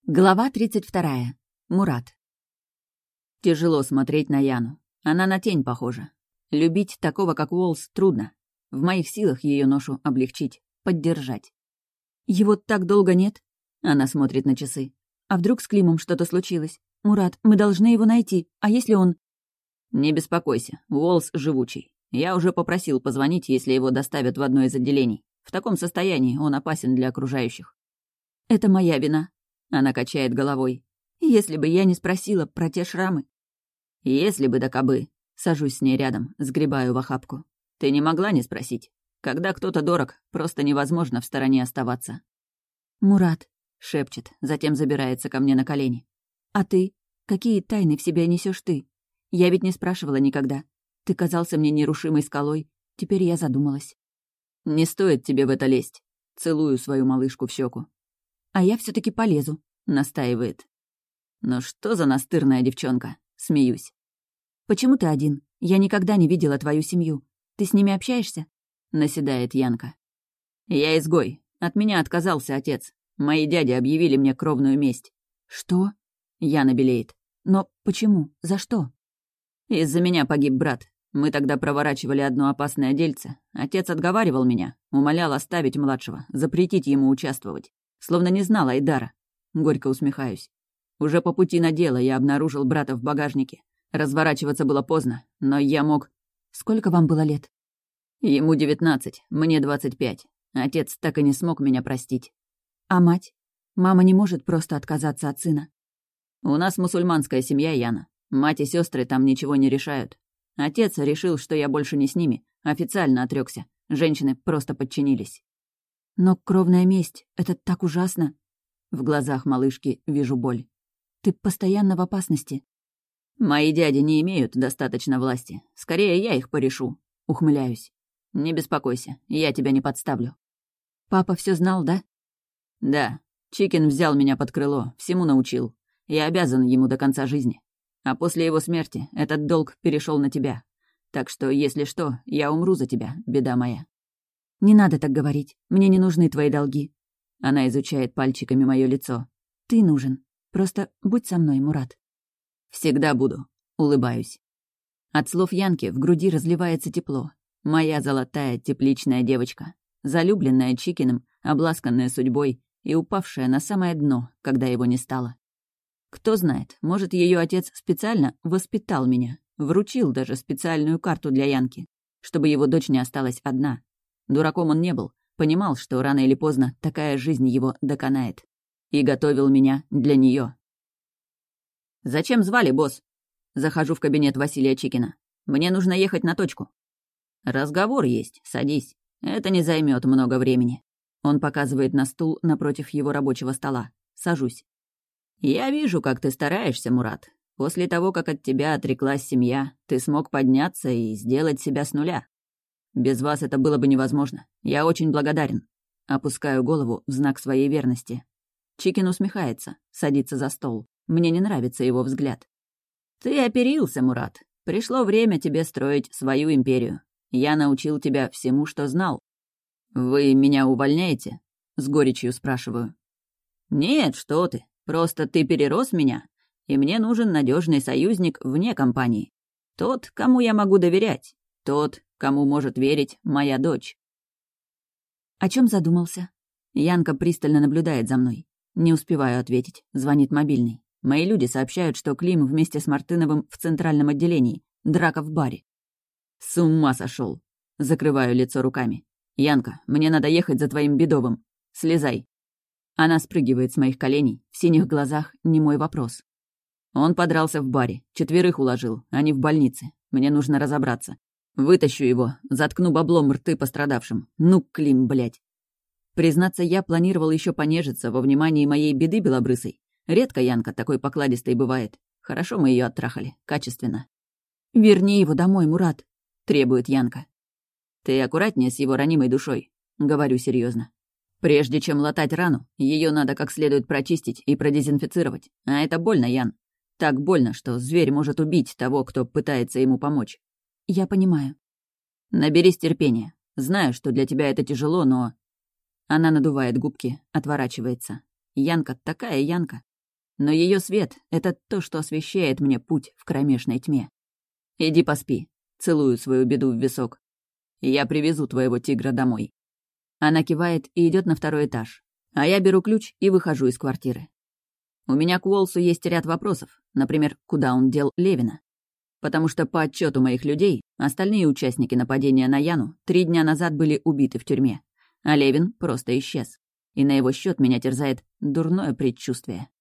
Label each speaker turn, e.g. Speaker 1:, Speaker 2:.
Speaker 1: Глава 32. Мурат. Тяжело смотреть на Яну. Она на тень похожа. Любить такого, как Уолс, трудно. В моих силах ее ношу облегчить, поддержать. «Его так долго нет?» Она смотрит на часы. «А вдруг с Климом что-то случилось? Мурат, мы должны его найти. А если он...» «Не беспокойся, Уолс живучий. Я уже попросил позвонить, если его доставят в одно из отделений. В таком состоянии он опасен для окружающих». «Это моя вина». Она качает головой. «Если бы я не спросила про те шрамы». «Если бы да кабы». Сажусь с ней рядом, сгребаю в охапку. «Ты не могла не спросить? Когда кто-то дорог, просто невозможно в стороне оставаться». «Мурат», — шепчет, затем забирается ко мне на колени. «А ты? Какие тайны в себе несешь ты? Я ведь не спрашивала никогда. Ты казался мне нерушимой скалой. Теперь я задумалась».
Speaker 2: «Не стоит тебе в это лезть». Целую свою малышку в щеку.
Speaker 1: «А я все таки полезу», — настаивает.
Speaker 2: «Ну что за настырная девчонка?» Смеюсь.
Speaker 1: «Почему ты один? Я никогда не видела твою семью. Ты с ними общаешься?»
Speaker 2: Наседает Янка. «Я изгой. От меня отказался отец. Мои дяди объявили мне кровную месть».
Speaker 1: «Что?»
Speaker 2: Яна белеет.
Speaker 1: «Но почему? За что?»
Speaker 2: «Из-за меня погиб брат. Мы тогда проворачивали одно опасное дельце. Отец отговаривал меня, умолял оставить младшего, запретить ему участвовать. Словно не знал Айдара. Горько усмехаюсь. Уже по пути на дело я обнаружил брата в багажнике. Разворачиваться было поздно, но я мог...
Speaker 1: Сколько вам было лет?
Speaker 2: Ему 19, мне 25. Отец так и не смог меня простить.
Speaker 1: А мать? Мама не может просто отказаться от сына.
Speaker 2: У нас мусульманская семья, Яна. Мать и сестры там ничего не решают. Отец решил, что я больше не с ними. Официально отрекся. Женщины просто подчинились.
Speaker 1: Но кровная месть — это так ужасно.
Speaker 2: В глазах малышки вижу боль.
Speaker 1: Ты постоянно в опасности.
Speaker 2: Мои дяди не имеют достаточно власти. Скорее, я их порешу. Ухмыляюсь. Не беспокойся, я тебя не подставлю.
Speaker 1: Папа все знал, да?
Speaker 2: Да. Чикин взял меня под крыло, всему научил. Я обязан ему до конца жизни. А после его смерти этот долг перешел на тебя. Так что, если что, я умру за тебя, беда моя.
Speaker 1: «Не надо так говорить. Мне не нужны твои долги».
Speaker 2: Она изучает пальчиками мое лицо.
Speaker 1: «Ты нужен. Просто будь со мной, Мурат».
Speaker 2: «Всегда буду». Улыбаюсь. От слов Янки в груди разливается тепло. Моя золотая тепличная девочка. Залюбленная Чикиным, обласканная судьбой и упавшая на самое дно, когда его не стало. Кто знает, может, ее отец специально воспитал меня, вручил даже специальную карту для Янки, чтобы его дочь не осталась одна. Дураком он не был, понимал, что рано или поздно такая жизнь его доконает. И готовил меня для нее. «Зачем звали, босс?» Захожу в кабинет Василия Чикина. «Мне нужно ехать на точку». «Разговор есть, садись. Это не займет много времени». Он показывает на стул напротив его рабочего стола. Сажусь. «Я вижу, как ты стараешься, Мурат. После того, как от тебя отреклась семья, ты смог подняться и сделать себя с нуля. Без вас это было бы невозможно. Я очень благодарен». Опускаю голову в знак своей верности. Чикин усмехается, садится за стол. Мне не нравится его взгляд. «Ты оперился, Мурат. Пришло время тебе строить свою империю. Я научил тебя всему, что знал». «Вы меня увольняете?» — с горечью спрашиваю. «Нет, что ты. Просто ты перерос меня, и мне нужен надежный союзник вне компании. Тот, кому я могу доверять. Тот, кому может верить моя дочь».
Speaker 1: «О чем задумался?»
Speaker 2: Янка пристально наблюдает за мной. Не успеваю ответить. Звонит мобильный. Мои люди сообщают, что Клим вместе с Мартыновым в центральном отделении. Драка в баре. С ума сошел. Закрываю лицо руками. «Янка, мне надо ехать за твоим Бедовым. Слезай». Она спрыгивает с моих коленей. В синих глазах немой вопрос. Он подрался в баре. 4 уложил. Они в больнице. Мне нужно разобраться. Вытащу его, заткну баблом рты пострадавшим. Ну, Клим, блядь. Признаться, я планировал еще понежиться во внимании моей беды белобрысой. Редко Янка такой покладистой бывает. Хорошо мы ее оттрахали. Качественно.
Speaker 1: «Верни его домой, Мурат»,
Speaker 2: — требует Янка. «Ты аккуратнее с его ранимой душой», — говорю серьезно. «Прежде чем латать рану, ее надо как следует прочистить и продезинфицировать. А это больно, Ян. Так больно, что зверь может убить того, кто пытается ему помочь».
Speaker 1: «Я понимаю».
Speaker 2: «Наберись терпения. Знаю, что для тебя это тяжело, но...» Она надувает губки, отворачивается. Янка такая Янка.
Speaker 1: Но ее свет — это то, что освещает мне путь в кромешной тьме. Иди поспи. Целую свою беду в висок. Я привезу твоего тигра домой. Она кивает и идет на второй этаж. А я беру ключ и выхожу из квартиры. У меня к Уолсу есть ряд вопросов. Например, куда он дел Левина? Потому что по отчету моих людей, остальные участники нападения на Яну 3 дня назад были убиты в тюрьме. А Левин просто исчез. И на его счет меня терзает дурное предчувствие.